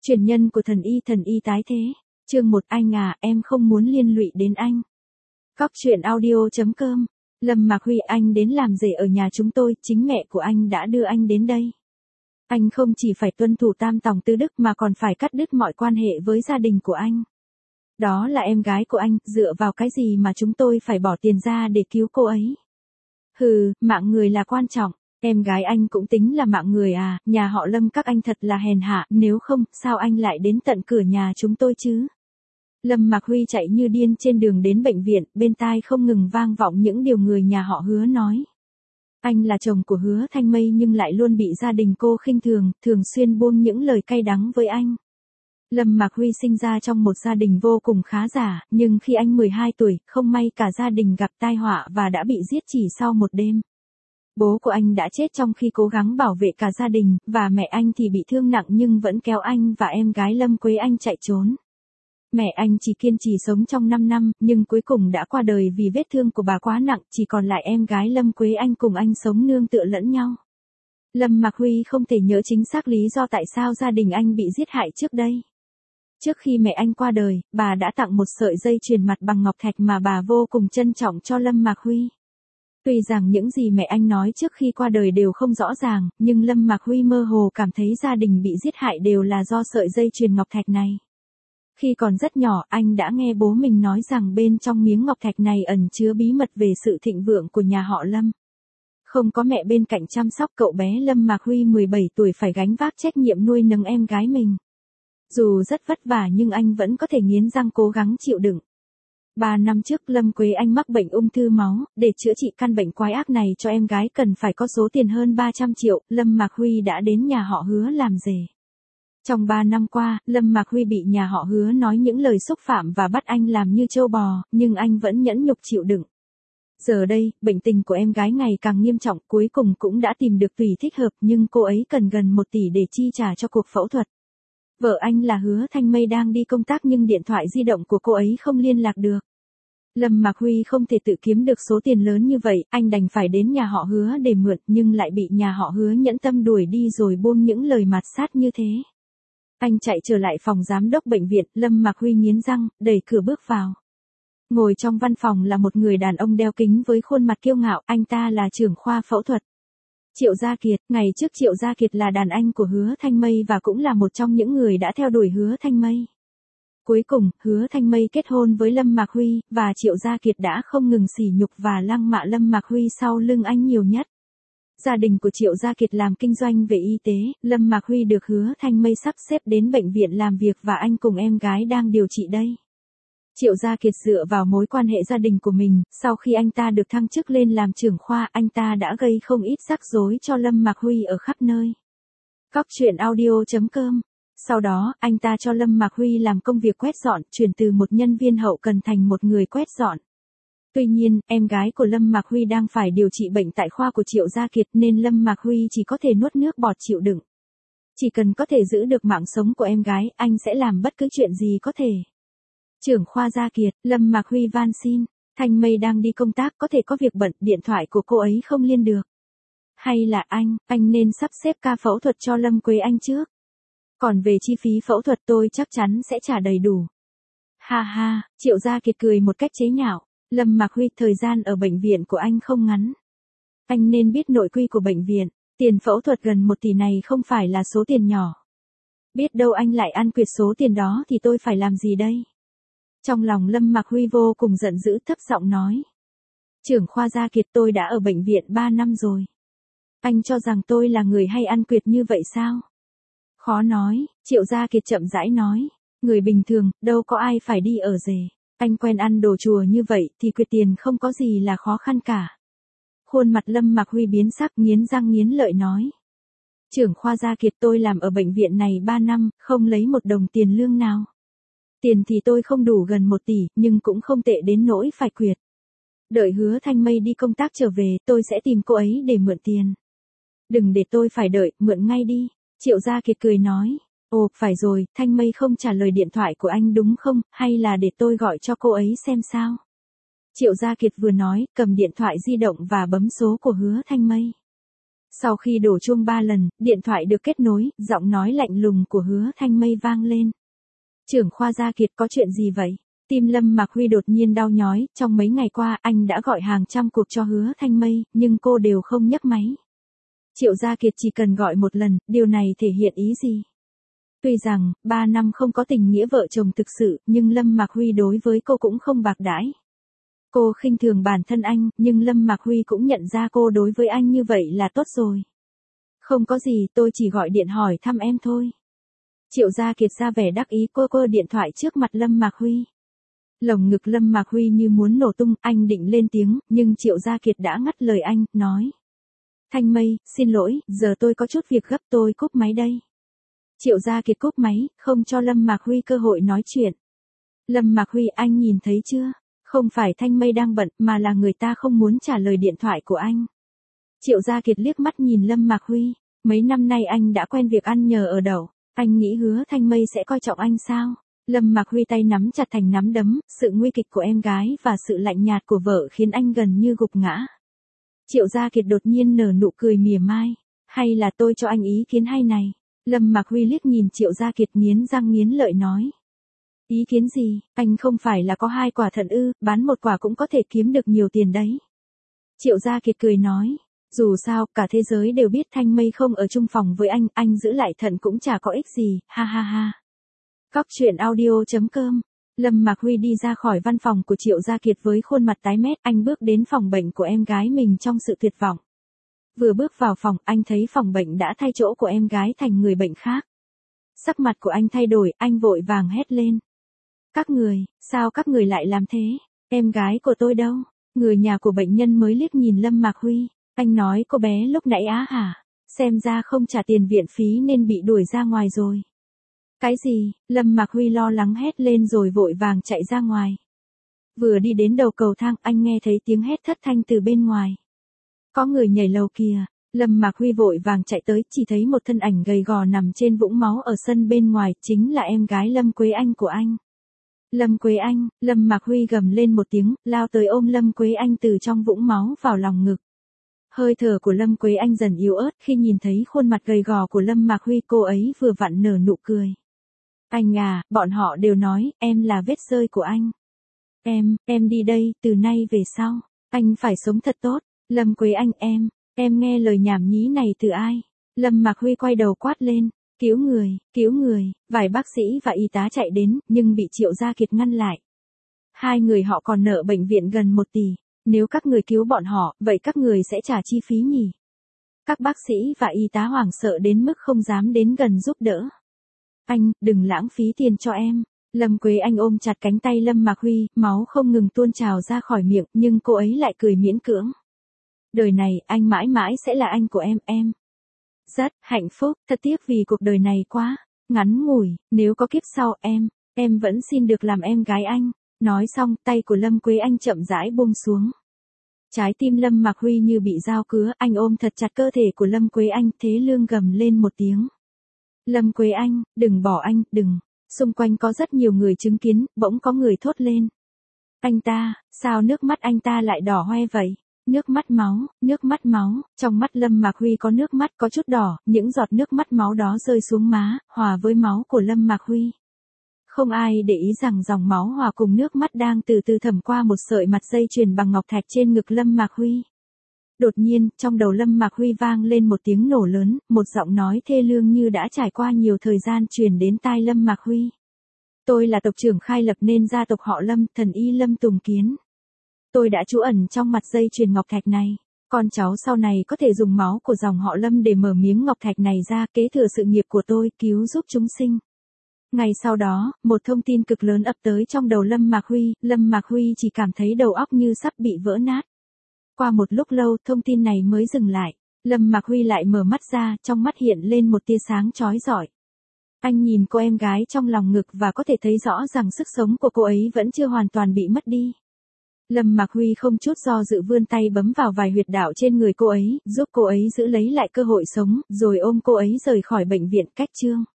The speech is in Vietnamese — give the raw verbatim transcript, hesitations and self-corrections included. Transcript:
Truyền nhân của thần y thần y tái thế. Chương một Anh à, em không muốn liên lụy đến anh. Góc truyện audio.com. Lâm Mạc Huy, anh đến làm rể ở nhà chúng tôi, chính mẹ của anh đã đưa anh đến đây. Anh không chỉ phải tuân thủ tam tòng tứ đức mà còn phải cắt đứt mọi quan hệ với gia đình của anh. Đó là em gái của anh, dựa vào cái gì mà chúng tôi phải bỏ tiền ra để cứu cô ấy? Hừ, mạng người là quan trọng. Em gái anh cũng tính là mạng người à, nhà họ Lâm các anh thật là hèn hạ, nếu không, sao anh lại đến tận cửa nhà chúng tôi chứ? Lâm Mạc Huy chạy như điên trên đường đến bệnh viện, bên tai không ngừng vang vọng những điều người nhà họ Hứa nói. Anh là chồng của Hứa Thanh Mây nhưng lại luôn bị gia đình cô khinh thường, thường xuyên buông những lời cay đắng với anh. Lâm Mạc Huy sinh ra trong một gia đình vô cùng khá giả, nhưng khi anh mười hai tuổi, không may cả gia đình gặp tai họa và đã bị giết chỉ sau một đêm. Bố của anh đã chết trong khi cố gắng bảo vệ cả gia đình, và mẹ anh thì bị thương nặng nhưng vẫn kéo anh và em gái Lâm Quế Anh chạy trốn. Mẹ anh chỉ kiên trì sống trong năm năm, nhưng cuối cùng đã qua đời vì vết thương của bà quá nặng, chỉ còn lại em gái Lâm Quế Anh cùng anh sống nương tựa lẫn nhau. Lâm Mạc Huy không thể nhớ chính xác lý do tại sao gia đình anh bị giết hại trước đây. Trước khi mẹ anh qua đời, bà đã tặng một sợi dây chuyền mặt bằng ngọc thạch mà bà vô cùng trân trọng cho Lâm Mạc Huy. Tuy rằng những gì mẹ anh nói trước khi qua đời đều không rõ ràng, nhưng Lâm Mạc Huy mơ hồ cảm thấy gia đình bị giết hại đều là do sợi dây chuyền ngọc thạch này. Khi còn rất nhỏ, anh đã nghe bố mình nói rằng bên trong miếng ngọc thạch này ẩn chứa bí mật về sự thịnh vượng của nhà họ Lâm. Không có mẹ bên cạnh chăm sóc cậu bé Lâm Mạc Huy mười bảy tuổi phải gánh vác trách nhiệm nuôi nấng em gái mình. Dù rất vất vả nhưng anh vẫn có thể nghiến răng cố gắng chịu đựng. Ba năm trước Lâm Quế Anh mắc bệnh ung thư máu, để chữa trị căn bệnh quái ác này cho em gái cần phải có số tiền hơn ba trăm triệu, Lâm Mạc Huy đã đến nhà họ Hứa làm rể. Trong ba năm qua, Lâm Mạc Huy bị nhà họ Hứa nói những lời xúc phạm và bắt anh làm như trâu bò, nhưng anh vẫn nhẫn nhục chịu đựng. Giờ đây, bệnh tình của em gái ngày càng nghiêm trọng, cuối cùng cũng đã tìm được tùy thích hợp nhưng cô ấy cần gần một tỷ để chi trả cho cuộc phẫu thuật. Vợ anh là Hứa Thanh Mây đang đi công tác nhưng điện thoại di động của cô ấy không liên lạc được. Lâm Mạc Huy không thể tự kiếm được số tiền lớn như vậy, anh đành phải đến nhà họ Hứa để mượn nhưng lại bị nhà họ Hứa nhẫn tâm đuổi đi rồi buông những lời mạt sát như thế. Anh chạy trở lại phòng giám đốc bệnh viện, Lâm Mạc Huy nghiến răng, đẩy cửa bước vào. Ngồi trong văn phòng là một người đàn ông đeo kính với khuôn mặt kiêu ngạo, anh ta là trưởng khoa phẫu thuật. Triệu Gia Kiệt, ngày trước Triệu Gia Kiệt là đàn anh của Hứa Thanh Mây và cũng là một trong những người đã theo đuổi Hứa Thanh Mây. Cuối cùng, Hứa Thanh Mây kết hôn với Lâm Mạc Huy, và Triệu Gia Kiệt đã không ngừng sỉ nhục và lăng mạ Lâm Mạc Huy sau lưng anh nhiều nhất. Gia đình của Triệu Gia Kiệt làm kinh doanh về y tế, Lâm Mạc Huy được Hứa Thanh Mây sắp xếp đến bệnh viện làm việc và anh cùng em gái đang điều trị đây. Triệu Gia Kiệt dựa vào mối quan hệ gia đình của mình, sau khi anh ta được thăng chức lên làm trưởng khoa, anh ta đã gây không ít rắc rối cho Lâm Mạc Huy ở khắp nơi. Góc truyện audio.com. Sau đó, anh ta cho Lâm Mạc Huy làm công việc quét dọn, chuyển từ một nhân viên hậu cần thành một người quét dọn. Tuy nhiên, em gái của Lâm Mạc Huy đang phải điều trị bệnh tại khoa của Triệu Gia Kiệt nên Lâm Mạc Huy chỉ có thể nuốt nước bọt chịu đựng. Chỉ cần có thể giữ được mạng sống của em gái, anh sẽ làm bất cứ chuyện gì có thể. Trưởng khoa Gia Kiệt, Lâm Mạc Huy van xin, Thanh Mây đang đi công tác, có thể có việc bận, điện thoại của cô ấy không liên được. Hay là anh, anh nên sắp xếp ca phẫu thuật cho Lâm Quế Anh trước. Còn về chi phí phẫu thuật tôi chắc chắn sẽ trả đầy đủ. Ha ha, Triệu Gia Kiệt cười một cách chế nhạo. Lâm Mạc Huy, thời gian ở bệnh viện của anh không ngắn. Anh nên biết nội quy của bệnh viện, tiền phẫu thuật gần một tỷ này không phải là số tiền nhỏ. Biết đâu anh lại ăn quyệt số tiền đó thì tôi phải làm gì đây? Trong lòng Lâm Mạc Huy vô cùng giận dữ, thấp giọng nói. Trưởng khoa Gia Kiệt, tôi đã ở bệnh viện ba năm rồi. Anh cho rằng tôi là người hay ăn quyệt như vậy sao? Khó nói, Triệu Gia Kiệt chậm rãi nói. Người bình thường, đâu có ai phải đi ở rể. Anh quen ăn đồ chùa như vậy thì quyệt tiền không có gì là khó khăn cả. Khuôn mặt Lâm Mạc Huy biến sắc, nghiến răng nghiến lợi nói. Trưởng khoa Gia Kiệt, tôi làm ở bệnh viện này ba năm, không lấy một đồng tiền lương nào. Tiền thì tôi không đủ gần một tỷ, nhưng cũng không tệ đến nỗi phải quyệt. Đợi Hứa Thanh Mây đi công tác trở về, tôi sẽ tìm cô ấy để mượn tiền. Đừng để tôi phải đợi, mượn ngay đi. Triệu Gia Kiệt cười nói. Ồ, phải rồi, Thanh Mây không trả lời điện thoại của anh đúng không, hay là để tôi gọi cho cô ấy xem sao? Triệu Gia Kiệt vừa nói, cầm điện thoại di động và bấm số của Hứa Thanh Mây. Sau khi đổ chuông ba lần, điện thoại được kết nối, giọng nói lạnh lùng của Hứa Thanh Mây vang lên. Trưởng khoa Gia Kiệt, có chuyện gì vậy? Tim Lâm Mạc Huy đột nhiên đau nhói, trong mấy ngày qua anh đã gọi hàng trăm cuộc cho Hứa Thanh Mây, nhưng cô đều không nhấc máy. Triệu Gia Kiệt chỉ cần gọi một lần, điều này thể hiện ý gì? Tuy rằng, ba năm không có tình nghĩa vợ chồng thực sự, nhưng Lâm Mạc Huy đối với cô cũng không bạc đãi. Cô khinh thường bản thân anh, nhưng Lâm Mạc Huy cũng nhận ra cô đối với anh như vậy là tốt rồi. Không có gì, tôi chỉ gọi điện hỏi thăm em thôi. Triệu Gia Kiệt ra vẻ đắc ý cô cô điện thoại trước mặt Lâm Mạc Huy. Lồng ngực Lâm Mạc Huy như muốn nổ tung, anh định lên tiếng, nhưng Triệu Gia Kiệt đã ngắt lời anh, nói. Thanh Mây, xin lỗi, giờ tôi có chút việc gấp, tôi cúp máy đây. Triệu Gia Kiệt cúp máy, không cho Lâm Mạc Huy cơ hội nói chuyện. Lâm Mạc Huy, anh nhìn thấy chưa? Không phải Thanh Mây đang bận, mà là người ta không muốn trả lời điện thoại của anh. Triệu Gia Kiệt liếc mắt nhìn Lâm Mạc Huy. Mấy năm nay anh đã quen việc ăn nhờ ở đậu. Anh nghĩ Hứa Thanh Mây sẽ coi trọng anh sao? Lâm Mạc Huy tay nắm chặt thành nắm đấm, sự nguy kịch của em gái và sự lạnh nhạt của vợ khiến anh gần như gục ngã. Triệu Gia Kiệt đột nhiên nở nụ cười mỉa mai. Hay là tôi cho anh ý kiến hay này? Lâm Mạc Huy liếc nhìn Triệu Gia Kiệt nghiến răng nghiến lợi nói. Ý kiến gì, anh không phải là có hai quả thận ư, bán một quả cũng có thể kiếm được nhiều tiền đấy. Triệu Gia Kiệt cười nói, dù sao, cả thế giới đều biết Thanh Mây không ở chung phòng với anh, anh giữ lại thận cũng chả có ích gì, ha ha ha. Cóc truyện audio chấm com. Lâm Mạc Huy đi ra khỏi văn phòng của Triệu Gia Kiệt với khuôn mặt tái mét, anh bước đến phòng bệnh của em gái mình trong sự tuyệt vọng. Vừa bước vào phòng, anh thấy phòng bệnh đã thay chỗ của em gái thành người bệnh khác. Sắc mặt của anh thay đổi, anh vội vàng hét lên. Các người, sao các người lại làm thế? Em gái của tôi đâu? Người nhà của bệnh nhân mới liếc nhìn Lâm Mạc Huy. Anh nói cô bé lúc nãy á hả? Xem ra không trả tiền viện phí nên bị đuổi ra ngoài rồi. Cái gì? Lâm Mạc Huy lo lắng hét lên rồi vội vàng chạy ra ngoài. Vừa đi đến đầu cầu thang, anh nghe thấy tiếng hét thất thanh từ bên ngoài. Có người nhảy lầu kìa. Lâm Mạc Huy vội vàng chạy tới, chỉ thấy một thân ảnh gầy gò nằm trên vũng máu ở sân bên ngoài, chính là em gái Lâm Quế Anh của anh. Lâm Quế Anh, Lâm Mạc Huy gầm lên một tiếng, lao tới ôm Lâm Quế Anh từ trong vũng máu vào lòng ngực. Hơi thở của Lâm Quế Anh dần yếu ớt, khi nhìn thấy khuôn mặt gầy gò của Lâm Mạc Huy, cô ấy vừa vặn nở nụ cười. Anh à, bọn họ đều nói, em là vết rơi của anh. Em, em đi đây, từ nay về sau, anh phải sống thật tốt. Lâm Quế Anh, em, em nghe lời nhảm nhí này từ ai? Lâm Mạc Huy quay đầu quát lên. Cứu người, cứu người, vài bác sĩ và y tá chạy đến, nhưng bị Triệu Gia Kiệt ngăn lại. Hai người họ còn nợ bệnh viện gần một tỷ, nếu các người cứu bọn họ, vậy các người sẽ trả chi phí nhỉ? Các bác sĩ và y tá hoảng sợ đến mức không dám đến gần giúp đỡ. Anh, đừng lãng phí tiền cho em. Lâm Quế Anh ôm chặt cánh tay Lâm Mạc Huy, máu không ngừng tuôn trào ra khỏi miệng, nhưng cô ấy lại cười miễn cưỡng. Đời này, anh mãi mãi sẽ là anh của em, em. Rất hạnh phúc, thật tiếc vì cuộc đời này quá ngắn ngủi, nếu có kiếp sau em, em vẫn xin được làm em gái anh. Nói xong, tay của Lâm Quế Anh chậm rãi buông xuống. Trái tim Lâm Mạc Huy như bị dao cứa, anh ôm thật chặt cơ thể của Lâm Quế Anh, Thế Lương gầm lên một tiếng. Lâm Quế Anh, đừng bỏ anh, đừng. Xung quanh có rất nhiều người chứng kiến, bỗng có người thốt lên. Anh ta, sao nước mắt anh ta lại đỏ hoe vậy? Nước mắt máu, nước mắt máu, trong mắt Lâm Mạc Huy có nước mắt có chút đỏ, những giọt nước mắt máu đó rơi xuống má, hòa với máu của Lâm Mạc Huy. Không ai để ý rằng dòng máu hòa cùng nước mắt đang từ từ thẩm qua một sợi mặt dây chuyền bằng ngọc thạch trên ngực Lâm Mạc Huy. Đột nhiên, trong đầu Lâm Mạc Huy vang lên một tiếng nổ lớn, một giọng nói thê lương như đã trải qua nhiều thời gian truyền đến tai Lâm Mạc Huy. Tôi là tộc trưởng khai lập nên gia tộc họ Lâm, thần y Lâm Tùng Kiến. Tôi đã trú ẩn trong mặt dây chuyền ngọc thạch này. Con cháu sau này có thể dùng máu của dòng họ Lâm để mở miếng ngọc thạch này ra, kế thừa sự nghiệp của tôi, cứu giúp chúng sinh. Ngày sau đó, một thông tin cực lớn ập tới trong đầu Lâm Mạc Huy, Lâm Mạc Huy chỉ cảm thấy đầu óc như sắp bị vỡ nát. Qua một lúc lâu, thông tin này mới dừng lại. Lâm Mạc Huy lại mở mắt ra, trong mắt hiện lên một tia sáng chói rọi. Anh nhìn cô em gái trong lòng ngực và có thể thấy rõ rằng sức sống của cô ấy vẫn chưa hoàn toàn bị mất đi. Lâm Mạc Huy không chút do dự vươn tay bấm vào vài huyệt đạo trên người cô ấy, giúp cô ấy giữ lấy lại cơ hội sống, rồi ôm cô ấy rời khỏi bệnh viện. Cách chương